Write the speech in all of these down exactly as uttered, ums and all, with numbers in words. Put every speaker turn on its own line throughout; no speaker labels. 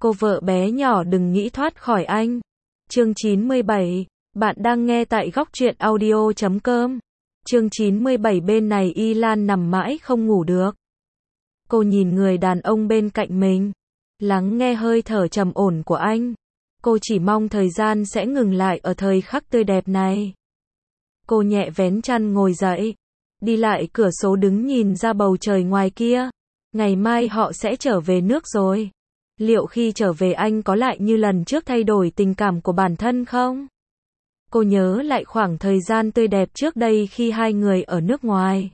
Cô vợ bé nhỏ đừng nghĩ thoát khỏi anh. Chương chín mươi bảy. Bạn đang nghe tại góc truyện audio chấm com. Chương chín mươi bảy. Bên này Y Lan nằm mãi không ngủ được. Cô nhìn người đàn ông bên cạnh mình, lắng nghe hơi thở trầm ổn của anh. Cô chỉ mong thời gian sẽ ngừng lại ở thời khắc tươi đẹp này. Cô nhẹ vén chăn ngồi dậy, đi lại cửa sổ đứng nhìn ra bầu trời ngoài kia. Ngày mai họ sẽ trở về nước rồi. Liệu khi trở về anh có lại như lần trước thay đổi tình cảm của bản thân không? Cô nhớ lại khoảng thời gian tươi đẹp trước đây khi hai người ở nước ngoài.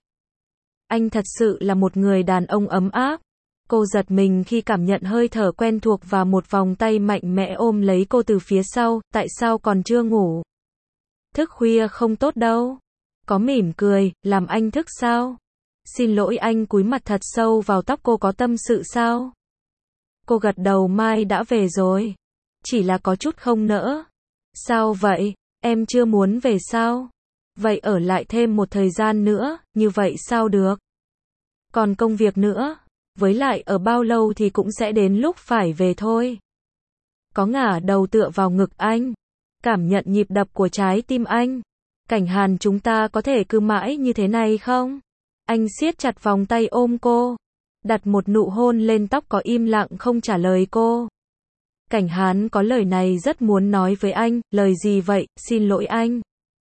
Anh thật sự là một người đàn ông ấm áp. Cô giật mình khi cảm nhận hơi thở quen thuộc và một vòng tay mạnh mẽ ôm lấy cô từ phía sau. Tại sao còn chưa ngủ? Thức khuya không tốt đâu. Có mỉm cười, làm anh thức sao? Xin lỗi, anh cúi mặt thật sâu vào tóc cô. Có tâm sự sao? Cô gật đầu, mai đã về rồi. Chỉ là có chút không nỡ. Sao vậy? Em chưa muốn về sao? Vậy ở lại thêm một thời gian nữa, như vậy sao được? Còn công việc nữa. Với lại ở bao lâu thì cũng sẽ đến lúc phải về thôi. Có ngả đầu tựa vào ngực anh, cảm nhận nhịp đập của trái tim anh. Cảnh Hàn, chúng ta có thể cứ mãi như thế này không? Anh siết chặt vòng tay ôm cô, đặt một nụ hôn lên tóc, có im lặng không trả lời cô. Cảnh Hàn có lời này rất muốn nói với anh. Lời gì vậy? Xin lỗi anh.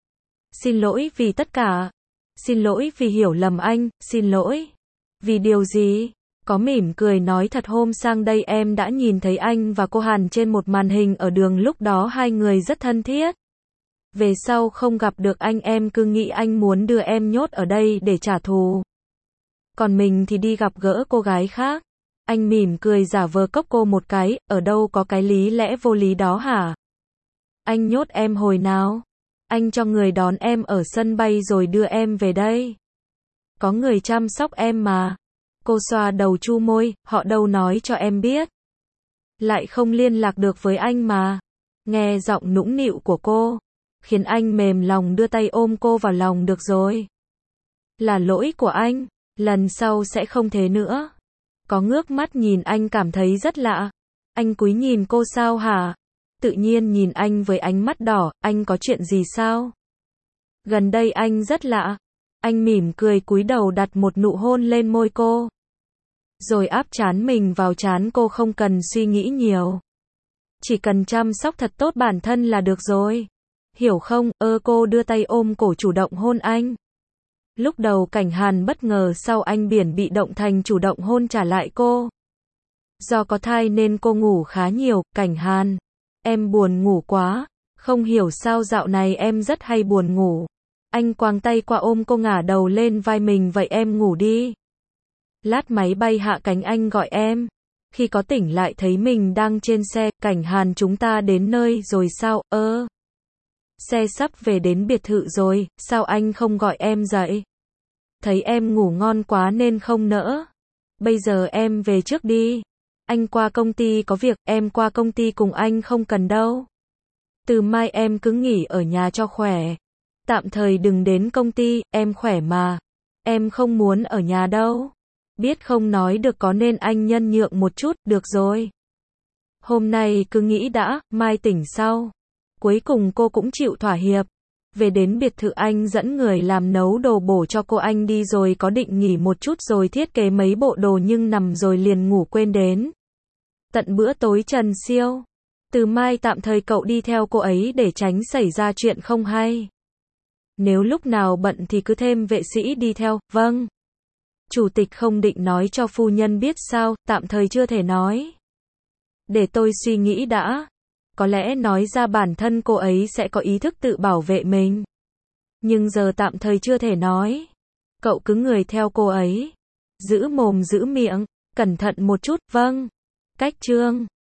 Xin lỗi vì tất cả. Xin lỗi vì hiểu lầm anh. Xin lỗi. Vì điều gì? Có mỉm cười nói thật, hôm sang đây em đã nhìn thấy anh và cô Hàn trên một màn hình ở đường, lúc đó hai người rất thân thiết. Về sau không gặp được anh, em cứ nghĩ anh muốn đưa em nhốt ở đây để trả thù. Còn mình thì đi gặp gỡ cô gái khác. Anh mỉm cười giả vờ cốc cô một cái, ở đâu có cái lý lẽ vô lý đó hả? Anh nhốt em hồi nào? Anh cho người đón em ở sân bay rồi đưa em về đây. Có người chăm sóc em mà. Cô xoa đầu chu môi, họ đâu nói cho em biết. Lại không liên lạc được với anh mà. Nghe giọng nũng nịu của cô, khiến anh mềm lòng đưa tay ôm cô vào lòng. Được rồi. Là lỗi của anh, lần sau sẽ không thế nữa. Có ngước mắt nhìn anh, cảm thấy rất lạ. Anh cúi nhìn cô, sao hả? Tự nhiên nhìn anh với ánh mắt đỏ. Anh có chuyện gì sao? Gần đây anh rất lạ. Anh mỉm cười cúi đầu đặt một nụ hôn lên môi cô, rồi áp trán mình vào trán cô. Không cần suy nghĩ nhiều, chỉ cần chăm sóc thật tốt bản thân là được rồi. Hiểu không? Ơ cô đưa tay ôm cổ chủ động hôn anh. Lúc đầu Cảnh Hàn bất ngờ, sau anh biển bị động thành chủ động hôn trả lại cô. Do có thai nên cô ngủ khá nhiều. Cảnh Hàn, em buồn ngủ quá. Không hiểu sao dạo này em rất hay buồn ngủ. Anh quàng tay qua ôm cô, ngả đầu lên vai mình. Vậy em ngủ đi. Lát máy bay hạ cánh anh gọi em. Khi có tỉnh lại thấy mình đang trên xe. Cảnh Hàn, chúng ta đến nơi rồi sao? Ơ. Xe sắp về đến biệt thự rồi, sao anh không gọi em dậy? Thấy em ngủ ngon quá nên không nỡ. Bây giờ em về trước đi. Anh qua công ty có việc, em qua công ty cùng anh không cần đâu. Từ mai em cứ nghỉ ở nhà cho khỏe. Tạm thời đừng đến công ty, em khỏe mà. Em không muốn ở nhà đâu. Biết không nói được có nên anh nhân nhượng một chút. Được rồi. Hôm nay cứ nghĩ đã, mai tỉnh sau. Cuối cùng cô cũng chịu thỏa hiệp. Về đến biệt thự anh dẫn người làm nấu đồ bổ cho cô. Anh đi rồi có định nghỉ một chút rồi thiết kế mấy bộ đồ nhưng nằm rồi liền ngủ quên đến. Tận bữa tối Trần Siêu. Từ mai tạm thời cậu đi theo cô ấy để tránh xảy ra chuyện không hay. Nếu lúc nào bận thì cứ thêm vệ sĩ đi theo. Vâng. Chủ tịch không định nói cho phu nhân biết sao? Tạm thời chưa thể nói. Để tôi suy nghĩ đã. Có lẽ nói ra bản thân cô ấy sẽ có ý thức tự bảo vệ mình. Nhưng giờ tạm thời chưa thể nói. Cậu cứ người theo cô ấy. Giữ mồm giữ miệng. Cẩn thận một chút. Vâng. Cách chương.